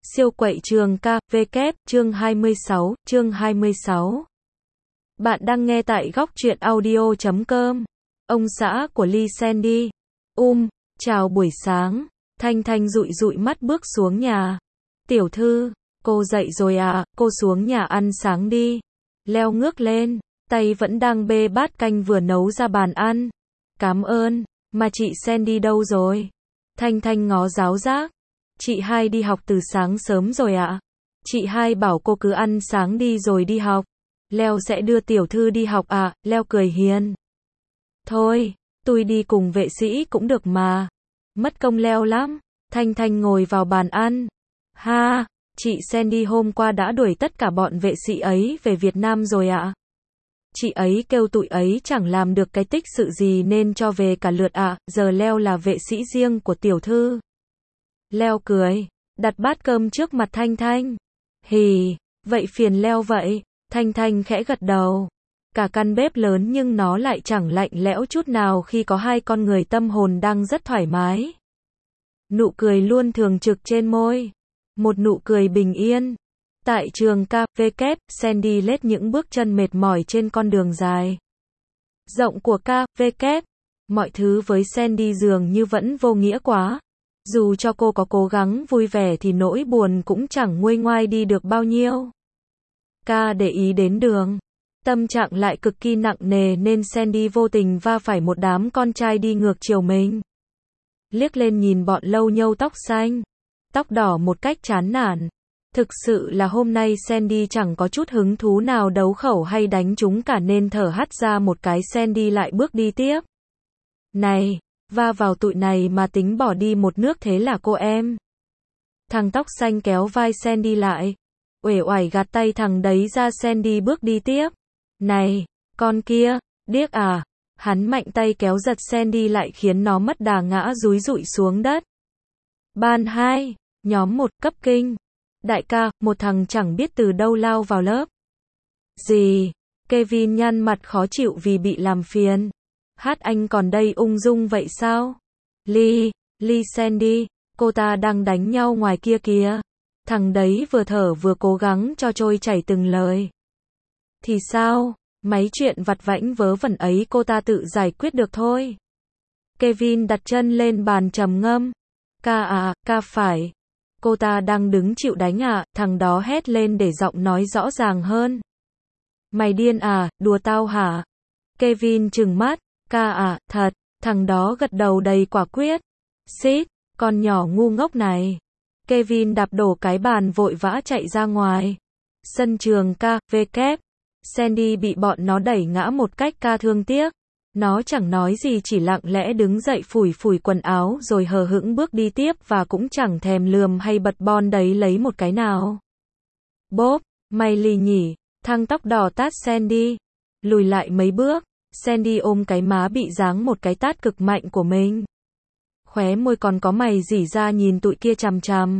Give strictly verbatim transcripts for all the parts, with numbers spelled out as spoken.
Siêu quậy trường ca, vê, chương hai mươi sáu, chương hai mươi sáu. Bạn đang nghe tại góc truyện audio chấm com. Ông xã của Lee Sandy. Um, chào buổi sáng. Thanh Thanh dụi dụi mắt bước xuống nhà. Tiểu thư, cô dậy rồi à, cô xuống nhà ăn sáng đi. Leo ngước lên, tay vẫn đang bê bát canh vừa nấu ra bàn ăn. Cảm ơn, mà chị Sandy đâu rồi? Thanh Thanh ngó giáo giác. Chị hai đi học từ sáng sớm rồi ạ. À? Chị hai bảo cô cứ ăn sáng đi rồi đi học. Leo sẽ đưa tiểu thư đi học à, Leo cười hiền. Thôi, tôi đi cùng vệ sĩ cũng được mà. Mất công Leo lắm. Thanh Thanh ngồi vào bàn ăn. Ha, chị Sandy hôm qua đã đuổi tất cả bọn vệ sĩ ấy về Việt Nam rồi ạ. À? Chị ấy kêu tụi ấy chẳng làm được cái tích sự gì nên cho về cả lượt ạ, à, giờ Leo là vệ sĩ riêng của tiểu thư. Leo cười, đặt bát cơm trước mặt Thanh Thanh. Hì, vậy phiền Leo vậy. Thanh Thanh khẽ gật đầu. Cả căn bếp lớn nhưng nó lại chẳng lạnh lẽo chút nào khi có hai con người tâm hồn đang rất thoải mái. Nụ cười luôn thường trực trên môi. Một nụ cười bình yên. Tại trường ca, vê, Sandy lết những bước chân mệt mỏi trên con đường dài. Rộng của ca, vê, mọi thứ với Sandy dường như vẫn vô nghĩa quá. Dù cho cô có cố gắng vui vẻ thì nỗi buồn cũng chẳng nguôi ngoai đi được bao nhiêu. Ca để ý đến đường. Tâm trạng lại cực kỳ nặng nề nên Sandy vô tình va phải một đám con trai đi ngược chiều mình. Liếc lên nhìn bọn lâu nhâu tóc xanh, tóc đỏ một cách chán nản. Thực sự là hôm nay Sandy chẳng có chút hứng thú nào đấu khẩu hay đánh chúng cả nên thở hắt ra một cái Sandy lại bước đi tiếp. Này! Va vào tụi này mà tính bỏ đi một nước thế là cô em. Thằng tóc xanh kéo vai Sandy lại. Uể oải gạt tay thằng đấy ra. Sandy bước đi tiếp. Này, con kia, điếc à. Hắn mạnh tay kéo giật Sandy lại khiến nó mất đà ngã dúi dụi xuống đất. Ban hai, nhóm một, cấp kinh. Đại ca, một thằng chẳng biết từ đâu lao vào lớp. Gì? Kevin nhăn mặt khó chịu vì bị làm phiền. Hát anh còn đây ung dung vậy sao? Lee, Lee Sandy, cô ta đang đánh nhau ngoài kia kìa. Thằng đấy vừa thở vừa cố gắng cho trôi chảy từng lời. Thì sao? Mấy chuyện vặt vãnh vớ vẩn ấy cô ta tự giải quyết được thôi. Kevin đặt chân lên bàn trầm ngâm. Ca à, ca phải. Cô ta đang đứng chịu đánh à, thằng đó hét lên để giọng nói rõ ràng hơn. Mày điên à, đùa tao hả? Kevin trừng mắt. Ca à, thật, thằng đó gật đầu đầy quả quyết. Xít, con nhỏ ngu ngốc này. Kevin đạp đổ cái bàn vội vã chạy ra ngoài. Sân trường ca, vê, Sandy bị bọn nó đẩy ngã một cách ca thương tiếc. Nó chẳng nói gì chỉ lặng lẽ đứng dậy phủi phủi quần áo rồi hờ hững bước đi tiếp và cũng chẳng thèm lườm hay bật bon đấy lấy một cái nào. Bốp, mày lì nhỉ, thằng tóc đỏ tát Sandy. Lùi lại mấy bước. Sandy ôm cái má bị giáng một cái tát cực mạnh của mình. Khóe môi còn có mày rỉ ra nhìn tụi kia chằm chằm.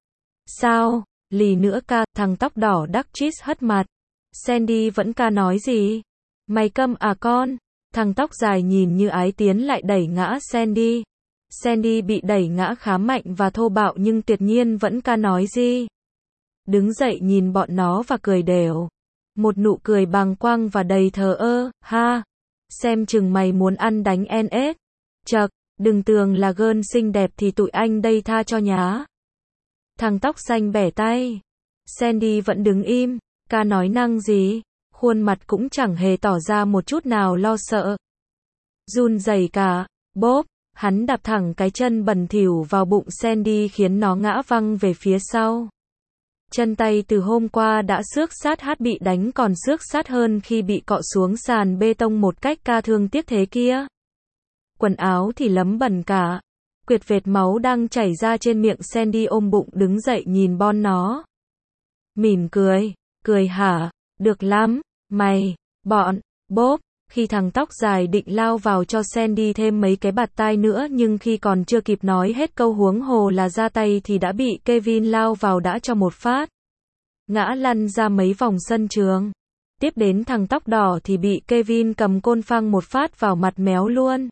Sao? Lì nữa ca, thằng tóc đỏ đắc chít hất mặt. Sandy vẫn ca nói gì? Mày câm à con? Thằng tóc dài nhìn như ái tiến lại đẩy ngã Sandy. Sandy bị đẩy ngã khá mạnh và thô bạo nhưng tuyệt nhiên vẫn ca nói gì? Đứng dậy nhìn bọn nó và cười đều. Một nụ cười bàng quang và đầy thờ ơ, ha. Xem chừng mày muốn ăn đánh en ét. Chậc, đừng tưởng là gơn xinh đẹp thì tụi anh đây tha cho nhá. Thằng tóc xanh bẻ tay. Sandy vẫn đứng im, ca nói năng gì, khuôn mặt cũng chẳng hề tỏ ra một chút nào lo sợ. Run rẩy cả, bốp, hắn đạp thẳng cái chân bẩn thỉu vào bụng Sandy khiến nó ngã văng về phía sau. Chân tay từ hôm qua đã xước sát hát bị đánh còn xước sát hơn khi bị cọ xuống sàn bê tông một cách ca thương tiếc thế kia. Quần áo thì lấm bẩn cả. Quyệt vệt máu đang chảy ra trên miệng. Sandy ôm bụng đứng dậy nhìn bon nó. Mỉm cười, cười hả, được lắm, mày, bọn, bốp. Khi thằng tóc dài định lao vào cho Sandy thêm mấy cái bạt tai nữa nhưng khi còn chưa kịp nói hết câu huống hồ là ra tay thì đã bị Kevin lao vào đã cho một phát. Ngã lăn ra mấy vòng sân trường. Tiếp đến thằng tóc đỏ thì bị Kevin cầm côn phang một phát vào mặt méo luôn.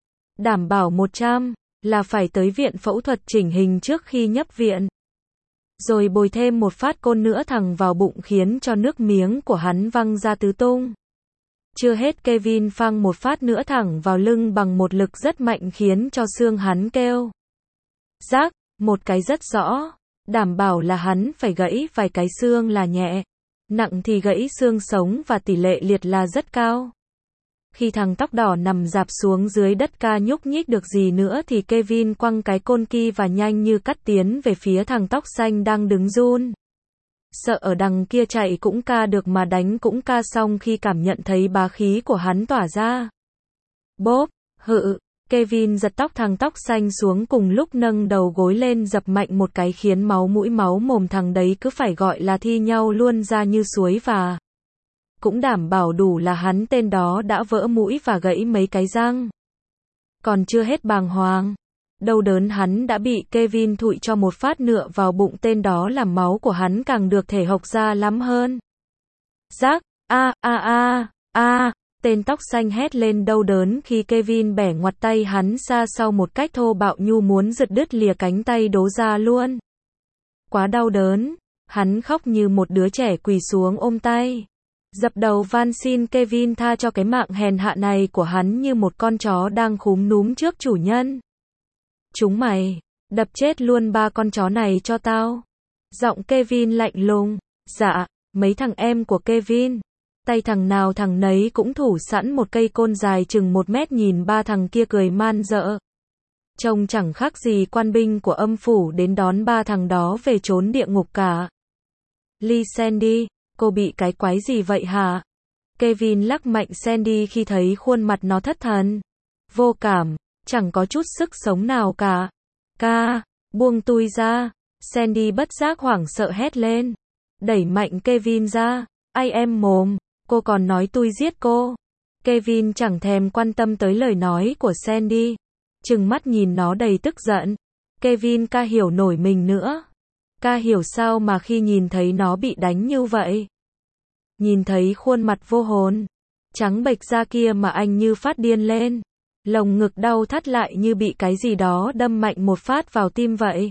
Đảm bảo một trăm là phải tới viện phẫu thuật chỉnh hình trước khi nhập viện. rồi bồi thêm một phát côn nữa thẳng vào bụng khiến cho nước miếng của hắn văng ra tứ tung. Chưa hết, Kevin phang một phát nữa thẳng vào lưng bằng một lực rất mạnh khiến cho xương hắn kêu rác, một cái rất rõ, đảm bảo là hắn phải gãy vài cái xương là nhẹ, nặng thì gãy xương sống và tỷ lệ liệt là rất cao. Khi thằng tóc đỏ nằm rạp xuống dưới đất ca nhúc nhích được gì nữa thì Kevin quăng cái côn kia và nhanh như cắt tiến về phía thằng tóc xanh đang đứng run. Sợ ở đằng kia chạy cũng ca được mà đánh cũng ca, xong khi cảm nhận thấy bá khí của hắn tỏa ra. Bốp, hự, Kevin giật tóc thằng tóc xanh xuống cùng lúc nâng đầu gối lên dập mạnh một cái khiến máu mũi máu mồm thằng đấy cứ phải gọi là thi nhau luôn ra như suối, và cũng đảm bảo đủ là hắn tên đó đã vỡ mũi và gãy mấy cái răng. Còn chưa hết bàng hoàng, đau đớn hắn đã bị Kevin thụi cho một phát nữa vào bụng tên đó làm máu của hắn càng được thể hộc ra lắm hơn. Rác, a a a a, tên tóc xanh hét lên đau đớn khi Kevin bẻ ngoặt tay hắn ra sau một cách thô bạo như muốn giật đứt lìa cánh tay đố ra luôn. Quá đau đớn, hắn khóc như một đứa trẻ quỳ xuống ôm tay, dập đầu van xin Kevin tha cho cái mạng hèn hạ này của hắn như một con chó đang khúm núm trước chủ nhân. Chúng mày, đập chết luôn ba con chó này cho tao. Giọng Kevin lạnh lùng. Dạ, mấy thằng em của Kevin. Tay thằng nào thằng nấy cũng thủ sẵn một cây côn dài chừng một mét, nhìn ba thằng kia cười man dợ. Trông chẳng khác gì quan binh của âm phủ đến đón ba thằng đó về trốn địa ngục cả. Lee Sandy, cô bị cái quái gì vậy hả? Kevin lắc mạnh Sandy khi thấy khuôn mặt nó thất thần, vô cảm, chẳng có chút sức sống nào cả. Ca, buông tui ra. Sandy bất giác hoảng sợ hét lên, đẩy mạnh Kevin ra. Ai em mồm, cô còn nói tui giết cô. Kevin chẳng thèm quan tâm tới lời nói của Sandy, trừng mắt nhìn nó đầy tức giận. Kevin ca hiểu nổi mình nữa. Ca hiểu sao mà khi nhìn thấy nó bị đánh như vậy, nhìn thấy khuôn mặt vô hồn, trắng bệch ra kia mà anh như phát điên lên. Lồng ngực đau thắt lại như bị cái gì đó đâm mạnh một phát vào tim vậy.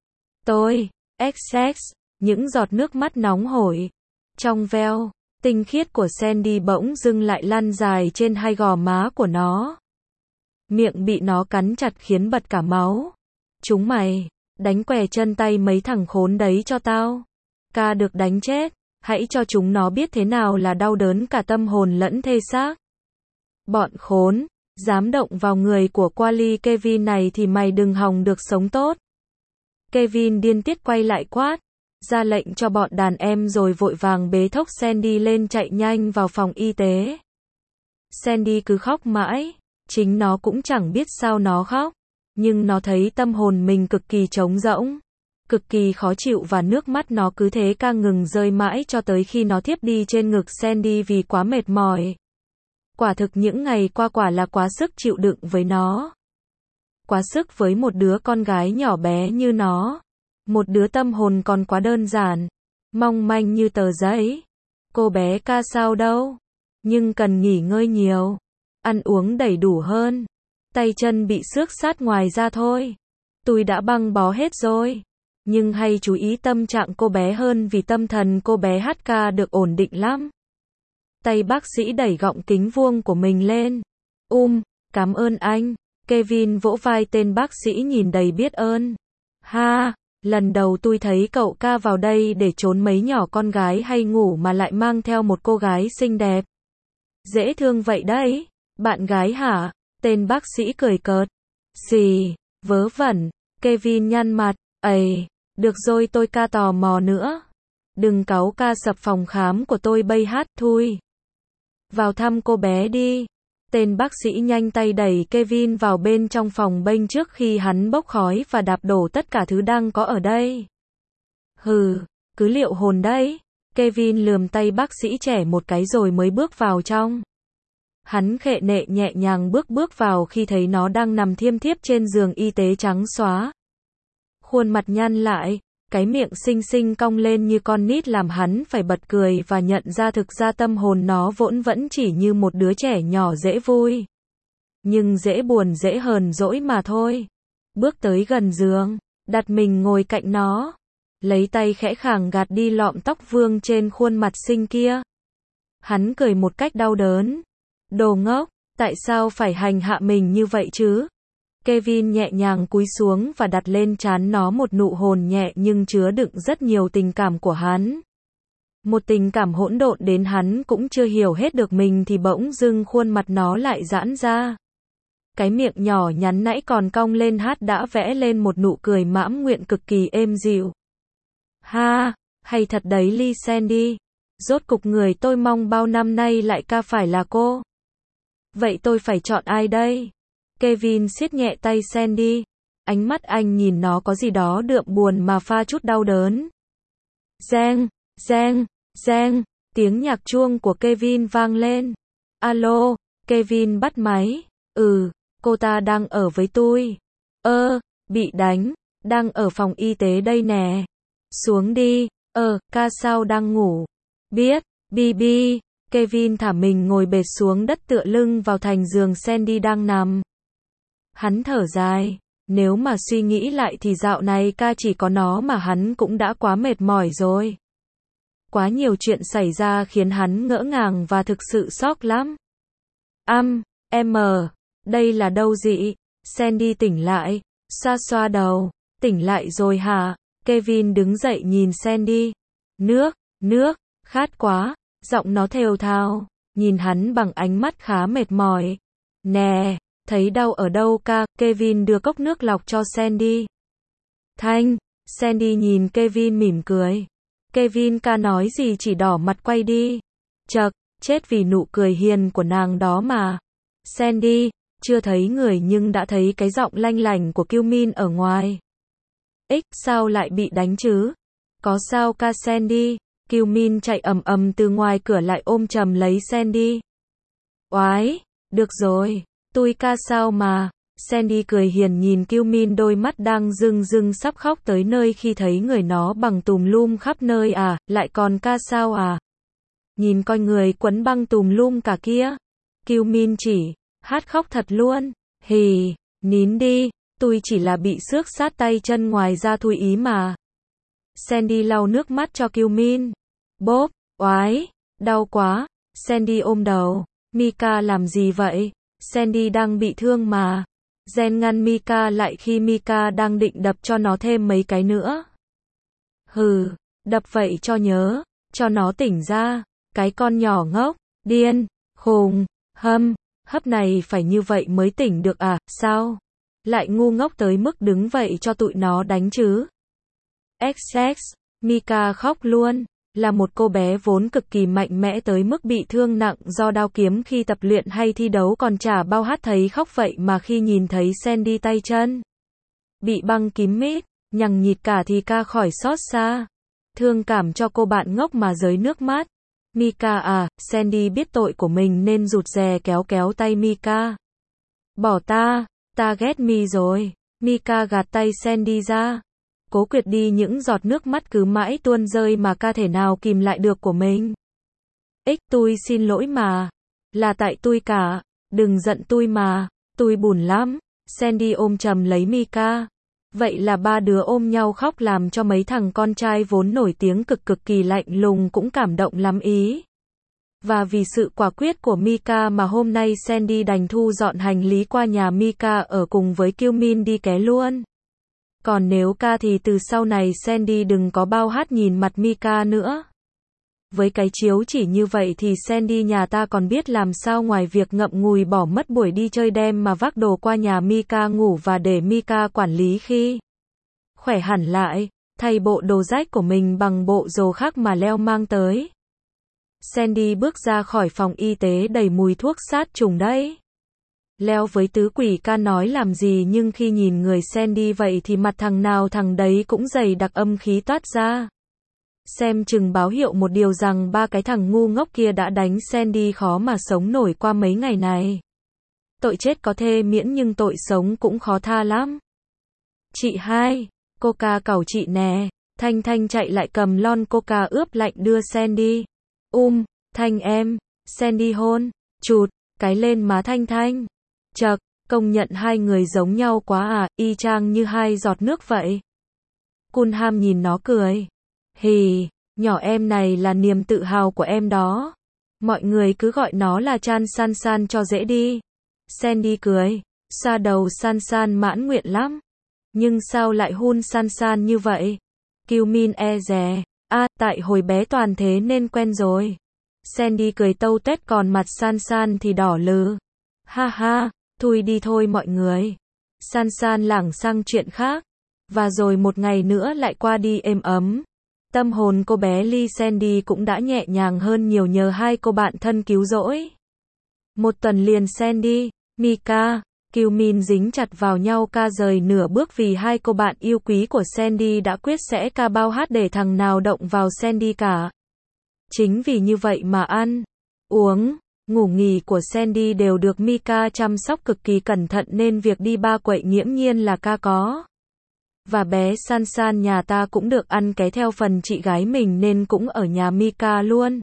Tôi, ích ích, những giọt nước mắt nóng hổi, trong veo, tinh khiết của Sandy bỗng dưng lại lăn dài trên hai gò má của nó. Miệng bị nó cắn chặt khiến bật cả máu. Chúng mày, đánh què chân tay mấy thằng khốn đấy cho tao. Ca được đánh chết, hãy cho chúng nó biết thế nào là đau đớn cả tâm hồn lẫn thể xác. Bọn khốn, dám động vào người của Quali Kevin này thì mày đừng hòng được sống tốt. Kevin điên tiết quay lại quát, ra lệnh cho bọn đàn em rồi vội vàng bế thốc Sandy lên chạy nhanh vào phòng y tế. Sandy cứ khóc mãi, chính nó cũng chẳng biết sao nó khóc, nhưng nó thấy tâm hồn mình cực kỳ trống rỗng, cực kỳ khó chịu và nước mắt nó cứ thế ca ngừng rơi mãi cho tới khi nó thiếp đi trên ngực Sandy vì quá mệt mỏi. Quả thực những ngày qua quả là quá sức chịu đựng với nó. Quá sức với một đứa con gái nhỏ bé như nó. Một đứa tâm hồn còn quá đơn giản, mong manh như tờ giấy. Cô bé ca sao đâu, nhưng cần nghỉ ngơi nhiều, ăn uống đầy đủ hơn. Tay chân bị xước sát ngoài ra thôi. Tôi đã băng bó hết rồi. Nhưng hay chú ý tâm trạng cô bé hơn vì tâm thần cô bé hát ca được ổn định lắm. Tay bác sĩ đẩy gọng kính vuông của mình lên. Um, cảm ơn anh. Kevin vỗ vai tên bác sĩ nhìn đầy biết ơn. Ha, lần đầu tôi thấy cậu ca vào đây để trốn mấy nhỏ con gái hay ngủ mà lại mang theo một cô gái xinh đẹp. Dễ thương vậy đấy. Bạn gái hả? Tên bác sĩ cười cợt. Xì, vớ vẩn. Kevin nhăn mặt. Ây, được rồi tôi ca tò mò nữa. Đừng cáu ca sập phòng khám của tôi bây hát thui. Vào thăm cô bé đi. Tên bác sĩ nhanh tay đẩy Kevin vào bên trong phòng bênh trước khi hắn bốc khói và đạp đổ tất cả thứ đang có ở đây. Hừ, cứ liệu hồn đấy. Kevin lườm tay bác sĩ trẻ một cái rồi mới bước vào trong. Hắn khệ nệ nhẹ nhàng bước bước vào khi thấy nó đang nằm thiêm thiếp trên giường y tế trắng xóa. Khuôn mặt nhăn lại, cái miệng xinh xinh cong lên như con nít làm hắn phải bật cười và nhận ra thực ra tâm hồn nó vốn vẫn chỉ như một đứa trẻ nhỏ dễ vui, nhưng dễ buồn dễ hờn dỗi mà thôi. Bước tới gần giường, đặt mình ngồi cạnh nó. lấy tay khẽ khàng gạt đi lọm tóc vương trên khuôn mặt xinh kia. Hắn cười một cách đau đớn. Đồ ngốc, tại sao phải hành hạ mình như vậy chứ? Kevin nhẹ nhàng cúi xuống và đặt lên trán nó một nụ hôn nhẹ nhưng chứa đựng rất nhiều tình cảm của hắn. Một tình cảm hỗn độn đến hắn cũng chưa hiểu hết được mình thì bỗng dưng khuôn mặt nó lại giãn ra. Cái miệng nhỏ nhắn nãy còn cong lên hát đã vẽ lên một nụ cười mãn nguyện cực kỳ êm dịu. Ha, hay thật đấy Lee Sandy. Rốt cục người tôi mong bao năm nay lại ca phải là cô. Vậy tôi phải chọn ai đây? Kevin siết nhẹ tay Sandy. Ánh mắt anh nhìn nó có gì đó đượm buồn mà pha chút đau đớn. Reng, reng, reng, tiếng nhạc chuông của Kevin vang lên. Alo, Kevin bắt máy. Ừ, cô ta đang ở với tôi. Ơ, bị đánh, đang ở phòng y tế đây nè. Xuống đi, ờ, ca sao đang ngủ. Biết, Bibi. Kevin thả mình ngồi bệt xuống đất tựa lưng vào thành giường Sandy đang nằm. Hắn thở dài, nếu mà suy nghĩ lại thì dạo này ca chỉ có nó mà hắn cũng đã quá mệt mỏi rồi. Quá nhiều chuyện xảy ra khiến hắn ngỡ ngàng và thực sự sốc lắm. Âm, em, đây là đâu dị? Sandy tỉnh lại, xoa xoa đầu, tỉnh lại rồi hả? Kevin đứng dậy nhìn Sandy. Nước, nước, khát quá, giọng nó thều thào, nhìn hắn bằng ánh mắt khá mệt mỏi. Nè, thấy đau ở đâu ca? Kevin đưa cốc nước lọc cho Sandy. Thanh, Sandy nhìn Kevin mỉm cười. Kevin ca nói gì chỉ đỏ mặt quay đi. Chậc, chết vì nụ cười hiền của nàng đó mà. Sandy, chưa thấy người nhưng đã thấy cái giọng lanh lảnh của Kiêu-min ở ngoài. Ích, sao lại bị đánh chứ? Có sao ca Sandy? Kiêu-min chạy ầm ầm từ ngoài cửa lại ôm chầm lấy Sandy. Oái, được rồi, tôi ca sao mà. Sandy cười hiền nhìn Kiêu-min đôi mắt đang rưng rưng sắp khóc tới nơi khi thấy người nó bằng tùm lum khắp nơi à, lại còn ca sao à. Nhìn coi người quấn băng tùm lum cả kia. Kiêu-min chỉ, hát khóc thật luôn. Hì, nín đi, tôi chỉ là bị xước sát tay chân ngoài ra thôi ý mà. Sandy lau nước mắt cho Kiêu-min. Bốp, oái, đau quá. Sandy ôm đầu. Mika làm gì vậy? Sandy đang bị thương mà. Jen ngăn Mika lại khi Mika đang định đập cho nó thêm mấy cái nữa. Hừ, đập vậy cho nhớ, cho nó tỉnh ra. Cái con nhỏ ngốc, điên, khùng, hâm, hấp này phải như vậy mới tỉnh được à, sao? Lại ngu ngốc tới mức đứng vậy cho tụi nó đánh chứ. ích ích, Mika khóc luôn, là một cô bé vốn cực kỳ mạnh mẽ tới mức bị thương nặng do đao kiếm khi tập luyện hay thi đấu còn chả bao hát thấy khóc vậy mà khi nhìn thấy Sandy tay chân bị băng kín mít, nhằng nhịt cả thì ca khỏi xót xa. Thương cảm cho cô bạn ngốc mà rơi nước mắt. Mika à, Sandy biết tội của mình nên rụt rè kéo kéo tay Mika. Bỏ ta, ta ghét mi rồi. Mika gạt tay Sandy ra. Cố quyệt đi những giọt nước mắt cứ mãi tuôn rơi mà ca thể nào kìm lại được của mình. Ích tôi xin lỗi mà. Là tại tôi cả. Đừng giận tôi mà. Tôi buồn lắm. Sandy ôm chầm lấy Mika. Vậy là ba đứa ôm nhau khóc làm cho mấy thằng con trai vốn nổi tiếng cực cực kỳ lạnh lùng cũng cảm động lắm ý. Và vì sự quả quyết của Mika mà hôm nay Sandy đành thu dọn hành lý qua nhà Mika ở cùng với Kiêu-min đi ké luôn. Còn nếu ca thì từ sau này Sandy đừng có bao hát nhìn mặt Mika nữa. Với cái chiếu chỉ như vậy thì Sandy nhà ta còn biết làm sao ngoài việc ngậm ngùi bỏ mất buổi đi chơi đêm mà vác đồ qua nhà Mika ngủ và để Mika quản lý khi khỏe hẳn lại, thay bộ đồ rách của mình bằng bộ đồ khác mà Leo mang tới. Sandy bước ra khỏi phòng y tế đầy mùi thuốc sát trùng đấy. Leo với tứ quỷ ca nói làm gì nhưng khi nhìn người Sandy vậy thì mặt thằng nào thằng đấy cũng dày đặc âm khí toát ra. Xem chừng báo hiệu một điều rằng ba cái thằng ngu ngốc kia đã đánh Sandy khó mà sống nổi qua mấy ngày này. Tội chết có thể miễn nhưng tội sống cũng khó tha lắm. Chị hai, Coca cẩu chị nè. Thanh Thanh chạy lại cầm lon Coca ướp lạnh đưa Sandy. Um, Thanh em. Sandy hôn, chụt, cái lên má Thanh Thanh. Chậc, công nhận hai người giống nhau quá à, y chang như hai giọt nước vậy. Cunham nhìn nó cười. Hì, nhỏ em này là niềm tự hào của em đó. Mọi người cứ gọi nó là Chan San San cho dễ đi. Sandy cười. Xoa đầu San San mãn nguyện lắm. Nhưng sao lại hun San San như vậy? Kiều Min e dè. À, tại hồi bé toàn thế nên quen rồi. Sandy cười tâu tuét còn mặt San San thì đỏ lừ. Ha ha, thôi đi thôi mọi người. San San lảng sang chuyện khác. Và rồi một ngày nữa lại qua đi êm ấm. Tâm hồn cô bé Lee Sandy cũng đã nhẹ nhàng hơn nhiều nhờ hai cô bạn thân cứu rỗi. Một tuần liền Sandy, Mika, Kiều Min dính chặt vào nhau ca rời nửa bước vì hai cô bạn yêu quý của Sandy đã quyết sẽ ca bao hát để thằng nào động vào Sandy cả. Chính vì như vậy mà ăn, uống, ngủ nghỉ của Sandy đều được Mika chăm sóc cực kỳ cẩn thận nên việc đi ba quậy nghiễm nhiên là ca có. Và bé San San nhà ta cũng được ăn ké theo phần chị gái mình nên cũng ở nhà Mika luôn.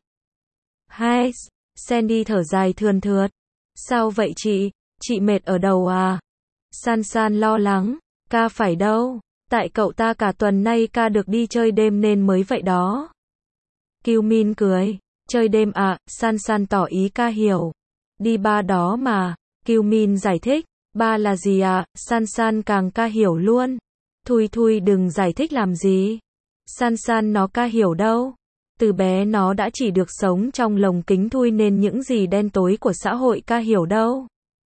Hai, Sandy thở dài thườn thượt. Sao vậy chị? Chị mệt ở đầu à? San San lo lắng. Ca phải đâu? Tại cậu ta cả tuần nay ca được đi chơi đêm nên mới vậy đó. Kiều Min cười. Chơi đêm à? San San tỏ ý ca hiểu. Đi ba đó mà. Kiều Min giải thích. Ba là gì à? San San càng ca hiểu luôn. Thui thui đừng giải thích làm gì. San San nó ca hiểu đâu. Từ bé nó đã chỉ được sống trong lồng kính thui nên những gì đen tối của xã hội ca hiểu đâu.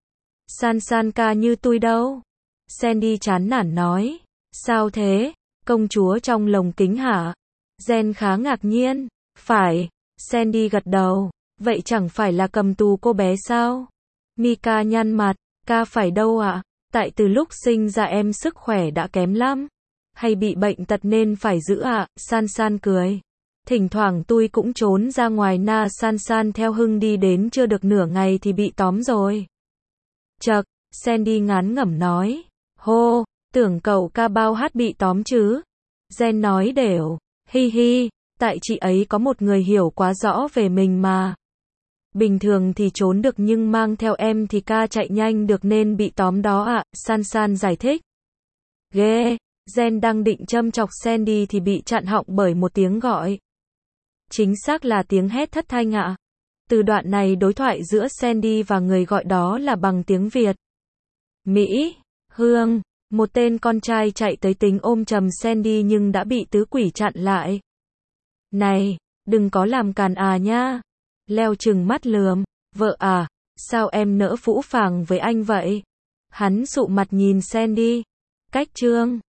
San San ca như tui đâu. Sandy chán nản nói. Sao thế? Công chúa trong lồng kính hả? Jen khá ngạc nhiên. Phải. Sandy gật đầu. Vậy chẳng phải là cầm tù cô bé sao? Mika nhăn mặt. Ca phải đâu ạ? À? Tại từ lúc sinh ra em sức khỏe đã kém lắm. Hay bị bệnh tật nên phải giữ ạ? À? San San cười. Thỉnh thoảng tôi cũng trốn ra ngoài na. San San theo Hưng đi đến chưa được nửa ngày thì bị tóm rồi. Chậc, Sandy ngán ngẩm nói. Hô, tưởng cậu ca bao hát bị tóm chứ. Jen nói đều. Hi hi, tại chị ấy có một người hiểu quá rõ về mình mà. Bình thường thì trốn được nhưng mang theo em thì ca chạy nhanh được nên bị tóm đó ạ. À. San San giải thích. Ghê, Jen đang định châm chọc Sandy thì bị chặn họng bởi một tiếng gọi. Chính xác là tiếng hét thất thanh ạ. À. Từ đoạn này đối thoại giữa Sandy và người gọi đó là bằng tiếng Việt. Mỹ, Hương, một tên con trai chạy tới tính ôm chầm Sandy nhưng đã bị tứ quỷ chặn lại. Này, đừng có làm càn à nha. Leo trừng mắt lườm. Vợ à, sao em nỡ phũ phàng với anh vậy? Hắn sụ mặt nhìn Sandy. Cách trương.